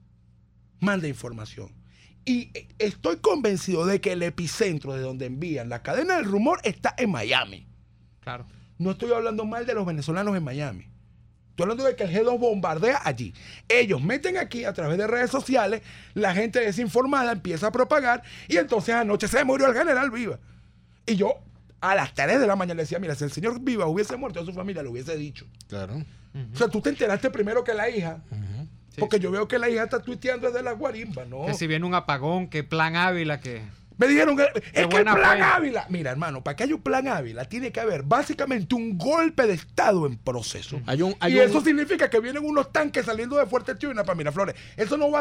manda información. Y estoy convencido de que el epicentro de donde envían la cadena del rumor está en Miami. Claro. No estoy hablando mal de los venezolanos en Miami. Estoy hablando de que el G2 bombardea allí. Ellos meten aquí a través de redes sociales, la gente desinformada empieza a propagar y entonces anoche se murió el general Viva. Y yo a las 3 de la mañana le decía, mira, si el señor Viva hubiese muerto, a su familia lo hubiese dicho. Claro. O sea, tú te enteraste primero que la hija. Sí, Porque yo veo que la hija está tuiteando desde la guarimba, ¿no? Que si viene un apagón, que plan Ávila, que... Me dijeron que es que el buena plan fuente. Ávila. Mira, hermano, para que haya un plan Ávila, tiene que haber básicamente un golpe de Estado en proceso. Y eso significa que vienen unos tanques saliendo de Fuerte Tiuna para Miraflores. Eso no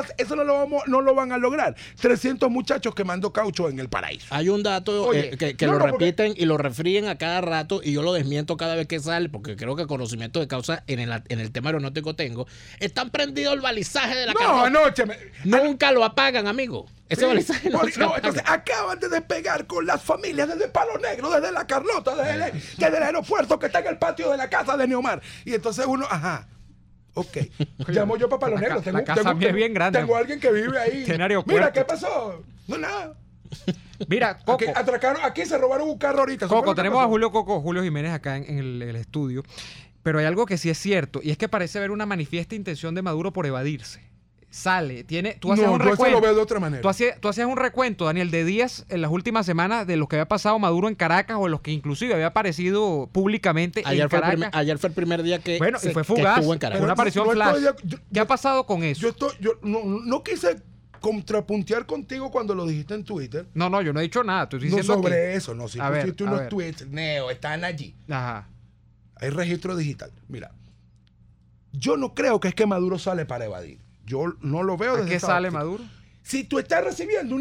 lo van a lograr. 300 muchachos quemando caucho en el paraíso. Hay un dato Oye, que lo repiten y lo refríen a cada rato y yo lo desmiento cada vez que sale porque creo que conocimiento de causa en el tema aeronáutico tengo. Están prendido el balizaje de la carrota. Anoche. Nunca lo apagan, amigo. Ese balizaje no se apaga. Entonces acaban de despegar con las familias desde Palo Negro, desde la Carlota, desde el aeropuerto que está en el patio de la casa de Neomar. Y entonces uno, ok. Llamo yo para Palo Negro. La casa mía es bien grande. Tengo alguien que vive ahí. Tiene aeropuerto. Mira, ¿qué pasó? No, nada. Mira, Coco. Aquí se robaron un carro ahorita. Coco, tenemos a Julio Jiménez acá en el estudio. Pero hay algo que sí es cierto, y es que parece haber una manifiesta intención de Maduro por evadirse. Tú hacías un recuento. Yo lo veo de otra manera. Tú hacías un recuento, Daniel, de días en las últimas semanas de los que había pasado Maduro en Caracas o en los que inclusive había aparecido públicamente en Caracas. Ayer fue el primer día que, y fue fugaz, que estuvo en Caracas. una aparición flash. ¿Qué ha pasado con eso? Yo no quise contrapuntear contigo cuando lo dijiste en Twitter. No, yo no he dicho nada. Estoy diciendo sobre que... eso, no. Si A pusiste ver, unos tweets, Neo, están allí. Ajá. Hay registro digital. Mira, yo no creo que es que Maduro sale para evadir. Yo no lo veo ¿A desde qué esa sale óptica. Maduro? Si tú estás recibiendo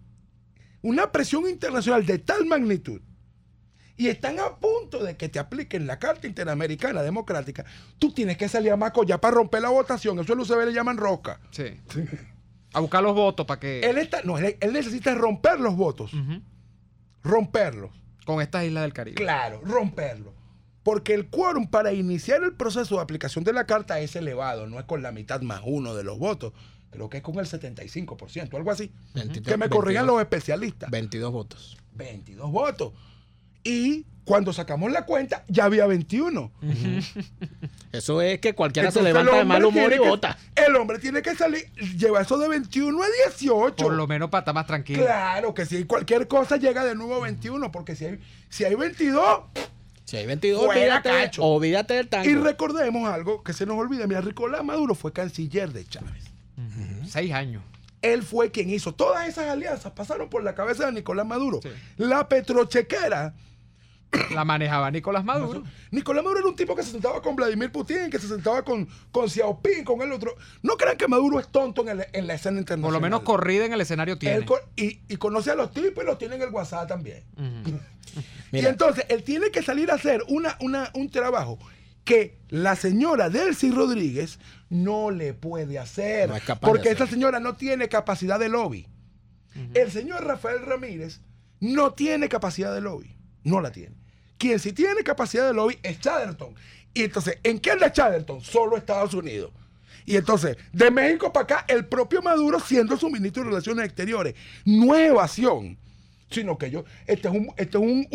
una presión internacional de tal magnitud y están a punto de que te apliquen la Carta Interamericana Democrática, tú tienes que salir a Macoya para romper la votación. Eso en UCB le llaman rosca. Sí. A buscar los votos para que... Él necesita romper los votos. Romperlos. Con estas islas del Caribe. Claro, romperlos. Porque el quórum para iniciar el proceso de aplicación de la carta es elevado, no es con la mitad más uno de los votos, creo que es con el 75%, algo así. 22, que me corrigan los especialistas. 22 votos. 22 votos. Y cuando sacamos la cuenta, ya había 21. Eso es que cualquiera Entonces, se levanta de el mal hombre humor y tiene que- vota. El hombre tiene que salir, llevar eso de 21 a 18. Por lo menos para estar más tranquilo. Claro, que si hay cualquier cosa llega de nuevo a 21, porque si hay 22... Si hay 22, Fuera, cacho. olvídate del tango. Y recordemos algo que se nos olvida. Mira, Nicolás Maduro fue canciller de Chávez. 6 años. Él fue quien hizo todas esas alianzas, pasaron por la cabeza de Nicolás Maduro. Sí. La petrochequera. La manejaba Nicolás Maduro. Nicolás Maduro era un tipo que se sentaba con Vladimir Putin, que se sentaba con Xiaoping, con el otro. No crean que Maduro es tonto en la escena internacional. Por lo menos corrida en el escenario tiene. Él y conoce a los tipos y los tiene en el WhatsApp también. Ujú. Y Mira. entonces él tiene que salir a hacer un trabajo que la señora Delcy Rodríguez no le puede hacer. No es capaz porque de esa hacerlo. señora no tiene capacidad de lobby. El señor Rafael Ramírez no tiene capacidad de lobby. No la tiene. Quien sí tiene capacidad de lobby es Chatterton. Y entonces, ¿en qué anda Chatterton? Solo Estados Unidos. Y entonces, de México para acá, el propio Maduro siendo su ministro de Relaciones Exteriores. No es evasión, sino que este es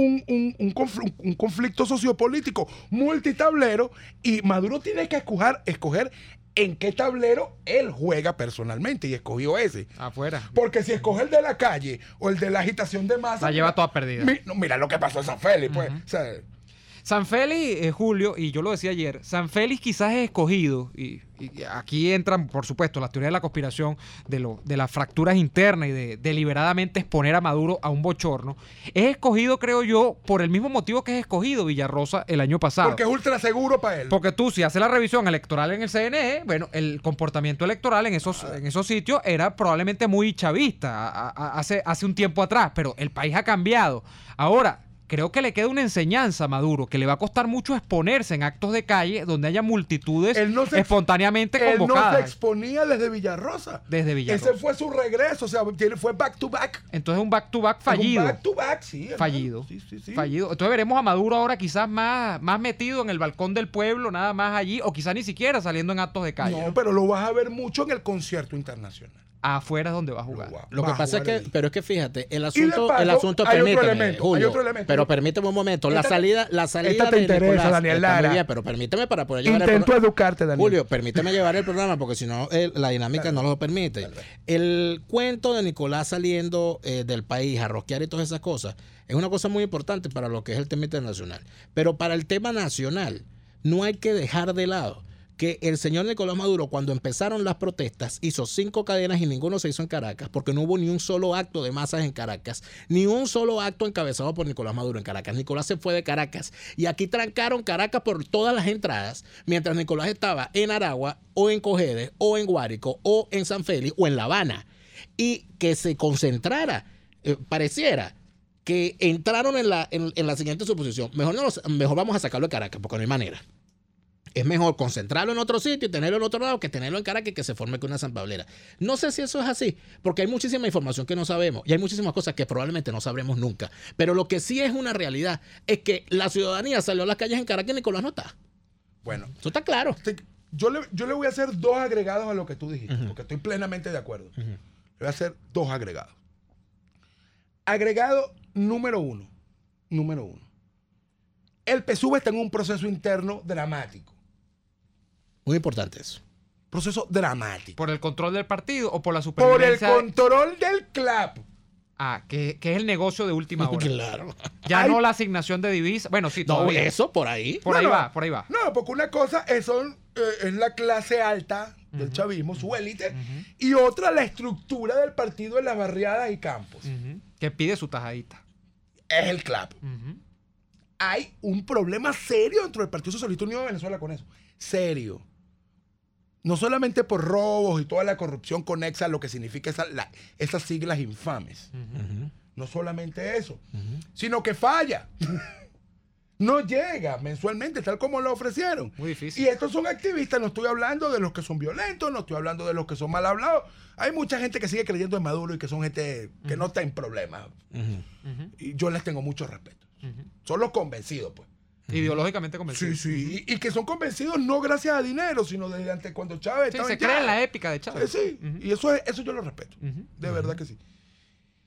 un conflicto sociopolítico multitablero y Maduro tiene que escoger en qué tablero él juega personalmente y escogió ese. Afuera. Porque si escoge el de la calle o el de la agitación de masa... La lleva toda perdida. Mira lo que pasó en San Félix, pues. O sea, San Félix, Julio, y yo lo decía ayer, San Félix quizás es escogido, y aquí entran, por supuesto, las teorías de la conspiración, de las fracturas internas y de deliberadamente exponer a Maduro a un bochorno. Es escogido, creo yo, por el mismo motivo que es escogido Villarrosa el año pasado. porque es ultra seguro para él. Porque tú, si haces la revisión electoral en el CNE, bueno, el comportamiento electoral en esos sitios era probablemente muy chavista hace un tiempo atrás, pero el país ha cambiado. Ahora, creo que le queda una enseñanza a Maduro, que le va a costar mucho exponerse en actos de calle donde haya multitudes Él no se espontáneamente Él no se convocadas. exponía desde Villarrosa. Desde Villarrosa. Ese fue su regreso, o sea, fue back to back. Entonces un back-to-back fallido. Un back to back, sí. hermano. Fallido. Sí. Fallido. Entonces veremos a Maduro ahora quizás más metido en el balcón del pueblo, nada más allí, o quizás ni siquiera saliendo en actos de calle. No, pero lo vas a ver mucho en el concierto internacional. Afuera es donde va a jugar. Lo que Va a pasa es jugar que, ahí. pero es que fíjate, el de asunto, paso, el asunto, hay otro permíteme, elemento, Julio, hay otro elemento. pero permíteme un momento, la Esta- salida esta te de interesa, Nicolás Daniel está muy Lara. bien, pero permíteme para poder llevar el Intento programa. educarte, Daniel. Julio, permíteme llevar el programa porque si no la dinámica no lo permite. El cuento de Nicolás saliendo del país a rosquear y todas esas cosas es una cosa muy importante para lo que es el tema internacional. Pero para el tema nacional no hay que dejar de lado que el señor Nicolás Maduro, cuando empezaron las protestas, hizo 5 cadenas y ninguno se hizo en Caracas, porque no hubo ni un solo acto de masas en Caracas, ni un solo acto encabezado por Nicolás Maduro en Caracas. Nicolás se fue de Caracas y aquí trancaron Caracas por todas las entradas, mientras Nicolás estaba en Aragua, o en Cojedes, o en Guárico, o en San Félix, o en La Habana. Y que se concentrara, pareciera que entraron en la siguiente suposición. Mejor vamos a sacarlo de Caracas, porque no hay manera. Es mejor concentrarlo en otro sitio y tenerlo en otro lado que tenerlo en Caracas y que se forme con una zambablera. No sé si eso es así, porque hay muchísima información que no sabemos y hay muchísimas cosas que probablemente no sabremos nunca. Pero lo que sí es una realidad es que la ciudadanía salió a las calles en Caracas y Nicolás no está. Bueno, Eso está claro. yo le voy a hacer 2 agregados a lo que tú dijiste, porque estoy plenamente de acuerdo. Le voy a hacer 2 agregados. Agregado número 1. El PSUV está en un proceso interno dramático. Muy importante eso. Proceso dramático. ¿Por el control del partido o por la Por el supervivencia? control del CLAP. Que es el negocio de última hora. Claro. Ya Ay. no la asignación de divisas. Bueno, sí, No, todavía. eso por ahí. Por ahí va. No, porque una cosa es la clase alta del chavismo, su élite, y otra la estructura del partido en las barriadas y campos. Ujú. Que pide su tajadita. Es el CLAP. Ujú. Hay un problema serio dentro del Partido Socialista Unido de Venezuela con eso. Serio. No solamente por robos y toda la corrupción conexa, lo que significa esas siglas infames. No solamente eso, sino que falla. No llega mensualmente, tal como lo ofrecieron. Muy difícil. Y estos son activistas, no estoy hablando de los que son violentos, no estoy hablando de los que son mal hablados. Hay mucha gente que sigue creyendo en Maduro y que son gente que no está en problemas. Y yo les tengo mucho respeto. Son los convencidos, pues. Ideológicamente convencido. Sí. Y que son convencidos no gracias a dinero, sino desde antes cuando Chávez Sí, estaba se en cree en Chávez. la épica de Chávez. Sí. Ujú. Y eso yo lo respeto. De verdad que sí.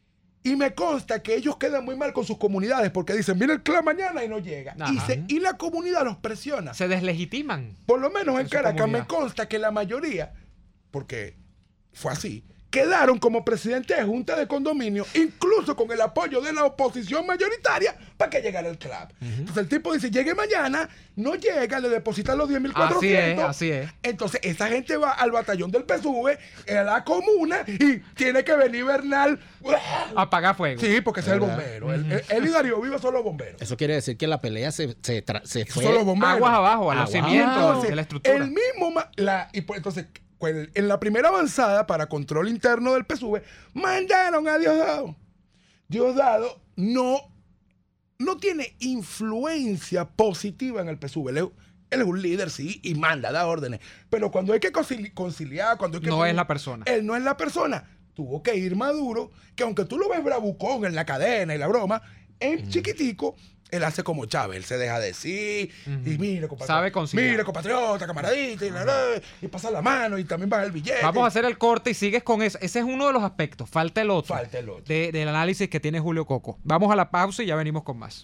Y me consta que ellos quedan muy mal con sus comunidades porque dicen, viene el CLAP mañana y no llega. Y la comunidad los presiona. Se deslegitiman. Por lo menos en Caracas comunidad. me consta que la mayoría, porque fue así, quedaron como presidente de junta de condominio, incluso con el apoyo de la oposición mayoritaria para que llegara el CLAP. Entonces el tipo dice, llegue mañana, no llega, le depositan los 10.400. Así es. Entonces esa gente va al batallón del PSUV, a la comuna, y tiene que venir Bernal. Apagar fuego. Sí, porque ese es el bombero. Él y Darío Viva son los bomberos. Eso quiere decir que la pelea se fue Son los bomberos. Aguas abajo, a los cimientos Entonces, de la estructura. el mismo... entonces, en la primera avanzada para control interno del PSUV, mandaron a Diosdado. Diosdado no tiene influencia positiva en el PSUV. Él es un líder, sí, y manda, da órdenes. Pero cuando hay que conciliar, cuando hay que... No es la persona. Él no es la persona. Tuvo que ir Maduro, que aunque tú lo ves bravucón en la cadena y la broma, en chiquitico... Él hace como Chávez, él se deja decir, y mire, sabe conciliar. mire, compatriota, camaradita, y pasa la mano, y también baja el billete. Vamos a hacer el corte y sigues con eso. Ese es uno de los aspectos. Falta el otro. Falta. Del análisis que tiene Julio Coco. Vamos a la pausa y ya venimos con más.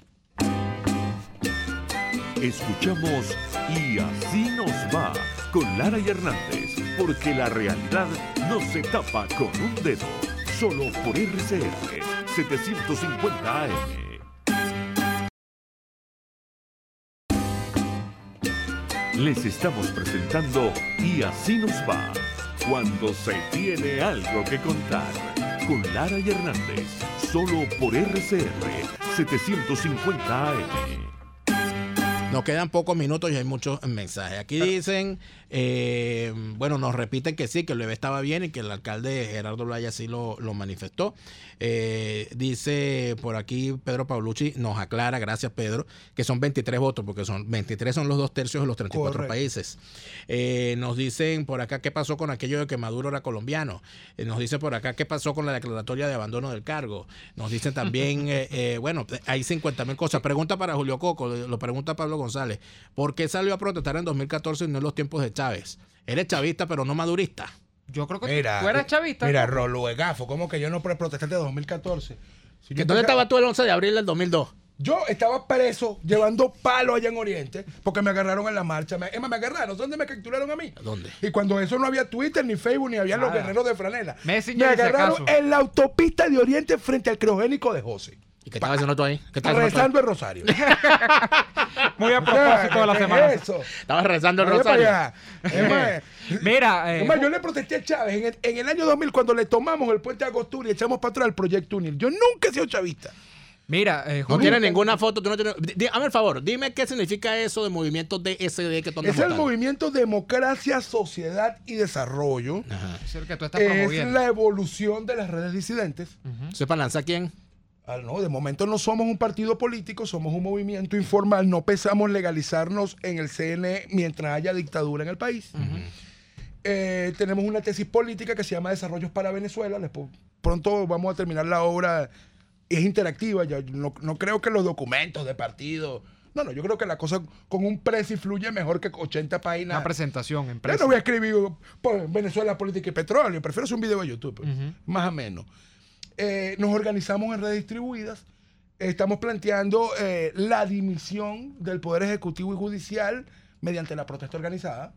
Escuchamos Y así nos va con Lara y Hernández, porque la realidad no se tapa con un dedo. Solo por RCR 750 AM. Les estamos presentando Y así nos va, cuando se tiene algo que contar, con Lara y Hernández, solo por RCR 750 AM. Nos quedan pocos minutos y hay muchos mensajes. Aquí dicen, bueno, nos repiten que sí, que el bebé estaba bien y que el alcalde Gerardo Blaya así lo manifestó. Dice por aquí Pedro Paulucci, nos aclara, gracias Pedro, que son 23 votos, porque 23 son los 2/3 de los 34 Correcto. países. Nos dicen por acá qué pasó con aquello de que Maduro era colombiano. Nos dice por acá qué pasó con la declaratoria de abandono del cargo. Nos dicen también, bueno, hay 50.000 cosas. Pregunta para Julio Coco, lo pregunta Pablo González. ¿Por qué salió a protestar en 2014 y no en los tiempos de Chávez? Eres chavista, pero no madurista. Yo creo que Mira, tú eras chavista. Mira, ¿no? Rolo de gafo, ¿cómo que yo no protesté de 2014? Si yo ¿Dónde estaba tú el 11 de abril del 2002? Yo estaba preso, llevando palos allá en Oriente, porque me agarraron en la marcha. Me agarraron. ¿Dónde me capturaron a mí? ¿Dónde? Y cuando eso no había Twitter, ni Facebook, ni había los Nada. guerreros de franela. Messenger, Me si agarraron acaso. en la autopista de Oriente frente al criogénico de José. ¿Y qué estabas haciendo tú ahí? ¿Qué estabas haciendo tú Rezando el rosario. Muy a propósito de la ¿Qué semana. es eso? ahí? Estabas rezando el Vaya rosario. para allá. Es más, Mira, es más, yo le protesté a Chávez en el año 2000 cuando le tomamos el puente de Agostura y echamos para atrás el proyecto UNIL. Yo nunca he sido chavista. mira, No Julio, tienes ninguna foto, tú no tienes... Hazme el favor, dime qué significa eso de movimiento DSD que tú andas Es el montando. movimiento Democracia, Sociedad y Desarrollo. Ajá. es el que tú estás Es promoviendo. la evolución de las redes disidentes. ¿Eso es para lanzar quién? No, de momento no somos un partido político, somos un movimiento informal. No pensamos legalizarnos en el CNE mientras haya dictadura en el país. Tenemos una tesis política que se llama Desarrollos para Venezuela. Pronto vamos a terminar la obra. Es interactiva. Ya no creo que los documentos de partido... No, yo creo que la cosa con un presi fluye mejor que 80 páginas. Una presentación en Yo prensa. no voy a escribir por Venezuela, política y petróleo. Prefiero hacer un video de YouTube. Más o menos. Nos organizamos en redes distribuidas. Estamos planteando la dimisión del Poder Ejecutivo y Judicial mediante la protesta organizada.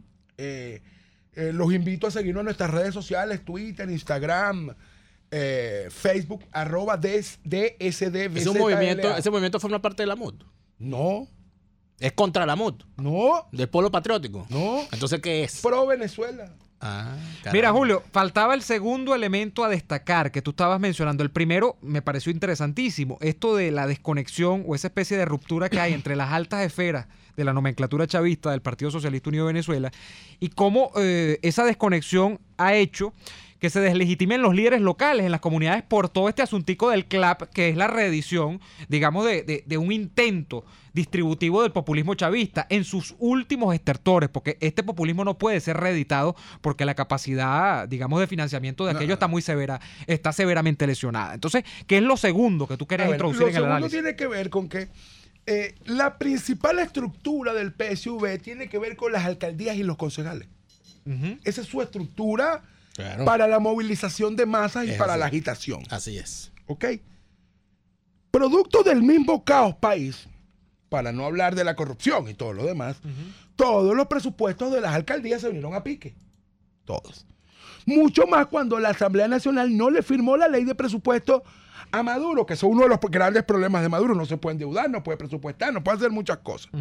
Los invito a seguirnos en nuestras redes sociales, Twitter, Instagram, Facebook, @DSDVZLA. Ese movimiento forma parte de la MUD. No, Es contra la MUD, no, del pueblo patriótico. no. Entonces, ¿qué es? Pro Venezuela. Ah, Mira, caramba. Julio, faltaba el segundo elemento a destacar que tú estabas mencionando. El primero me pareció interesantísimo. Esto de la desconexión o esa especie de ruptura que hay entre las altas esferas de la nomenclatura chavista del Partido Socialista Unido de Venezuela y cómo esa desconexión ha hecho que se deslegitimen los líderes locales en las comunidades por todo este asuntico del CLAP, que es la reedición, digamos, de un intento distributivo del populismo chavista en sus últimos estertores, porque este populismo no puede ser reeditado porque la capacidad, digamos, de financiamiento de aquello está severamente lesionada. Entonces, ¿qué es lo segundo que tú querías A ver, introducir lo en el segundo análisis? tiene que ver con que la principal estructura del PSV tiene que ver con las alcaldías y los concejales. Ujú. Esa es su estructura Claro. para la movilización de masas y Es para así. la agitación. Así es. ¿ok? Producto del mismo caos país, para no hablar de la corrupción y todo lo demás, todos los presupuestos de las alcaldías se vinieron a pique. Todos. Mucho más cuando la Asamblea Nacional no le firmó la ley de presupuesto a Maduro, que es uno de los grandes problemas de Maduro. No se puede endeudar, no puede presupuestar, no puede hacer muchas cosas.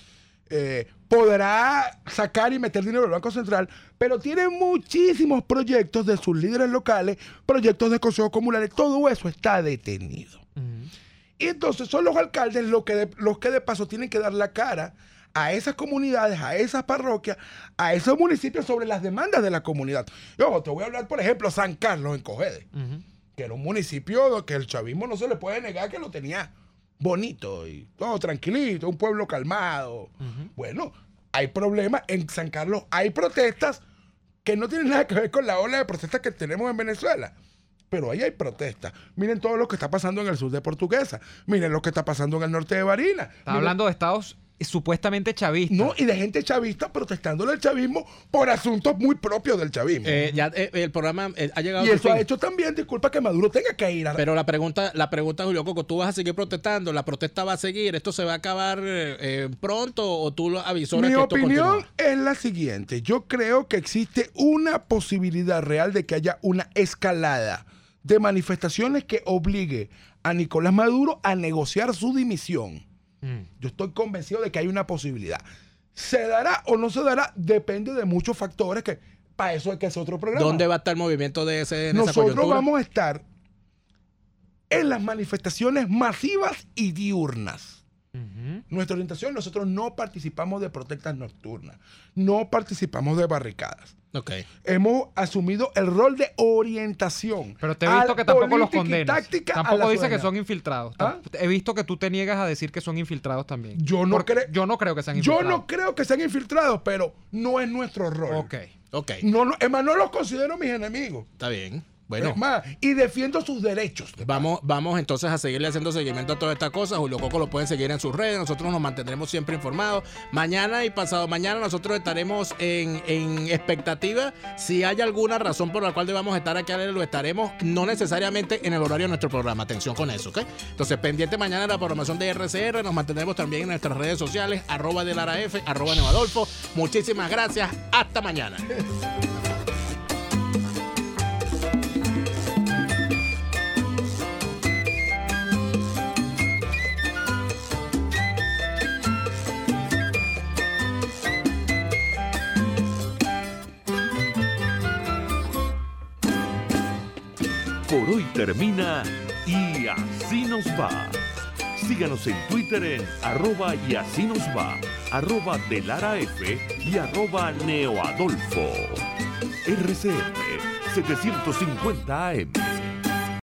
Podrá sacar y meter dinero al Banco Central, pero tiene muchísimos proyectos de sus líderes locales, proyectos de consejos comunales, todo eso está detenido. Y entonces son los alcaldes los que de paso tienen que dar la cara a esas comunidades, a esas parroquias, a esos municipios sobre las demandas de la comunidad. Yo te voy a hablar, por ejemplo, San Carlos en Cogede, que era un municipio que el chavismo no se le puede negar que lo tenía bonito y todo tranquilito, un pueblo calmado. Bueno, hay problemas en San Carlos, hay protestas que no tienen nada que ver con la ola de protestas que tenemos en Venezuela. Pero ahí hay protestas. Miren todo lo que está pasando en el sur de Portuguesa. Miren lo que está pasando en el norte de Barinas. Está hablando de estados supuestamente chavistas. No, y de gente chavista protestándole al chavismo por asuntos muy propios del chavismo. El programa ha llegado y a su eso fin. ha hecho también, disculpa, que Maduro tenga que ir a... Pero la pregunta, Julio Coco, ¿tú vas a seguir protestando? ¿La protesta va a seguir? ¿Esto se va a acabar pronto o tú lo avisoras Mi que esto opinión continúa? es la siguiente. Yo creo que existe una posibilidad real de que haya una escalada de manifestaciones que obligue a Nicolás Maduro a negociar su dimisión. Yo estoy convencido de que hay una posibilidad. ¿Se dará o no se dará? Depende de muchos factores que para eso hay que hacer otro programa. ¿Dónde va a estar el movimiento de esa Nosotros coyuntura? vamos a estar en las manifestaciones masivas y diurnas. Nuestra orientación, nosotros no participamos de protestas nocturnas, no participamos de barricadas. Okay. Hemos asumido el rol de orientación. Pero te he visto que tampoco los política y condenas. táctica a Tampoco la dice que ciudadanía. son infiltrados. ¿Ah? He visto que tú te niegas a decir que son infiltrados también. Yo no creo que sean Yo infiltrados. no creo que sean infiltrados, pero no es nuestro rol. Ok. Es más, no los considero mis enemigos. Está bien. Bueno. Es más, y defiendo sus derechos. Vamos entonces a seguirle haciendo seguimiento a todas estas cosas. Julio Coco lo pueden seguir en sus redes. Nosotros nos mantendremos siempre informados. Mañana y pasado mañana nosotros estaremos en expectativa. Si hay alguna razón por la cual debamos estar aquí, lo estaremos, no necesariamente en el horario de nuestro programa. Atención con eso, ¿ok? Entonces, pendiente mañana de la programación de RCR. Nos mantendremos también en nuestras redes sociales, @delaraf, @neoadolfo. Muchísimas gracias. Hasta mañana. Por hoy termina Y Así Nos Va. Síganos en Twitter en @YASÍNOSVA, @DeLaraF y @NeoAdolfo. RCR 750 AM.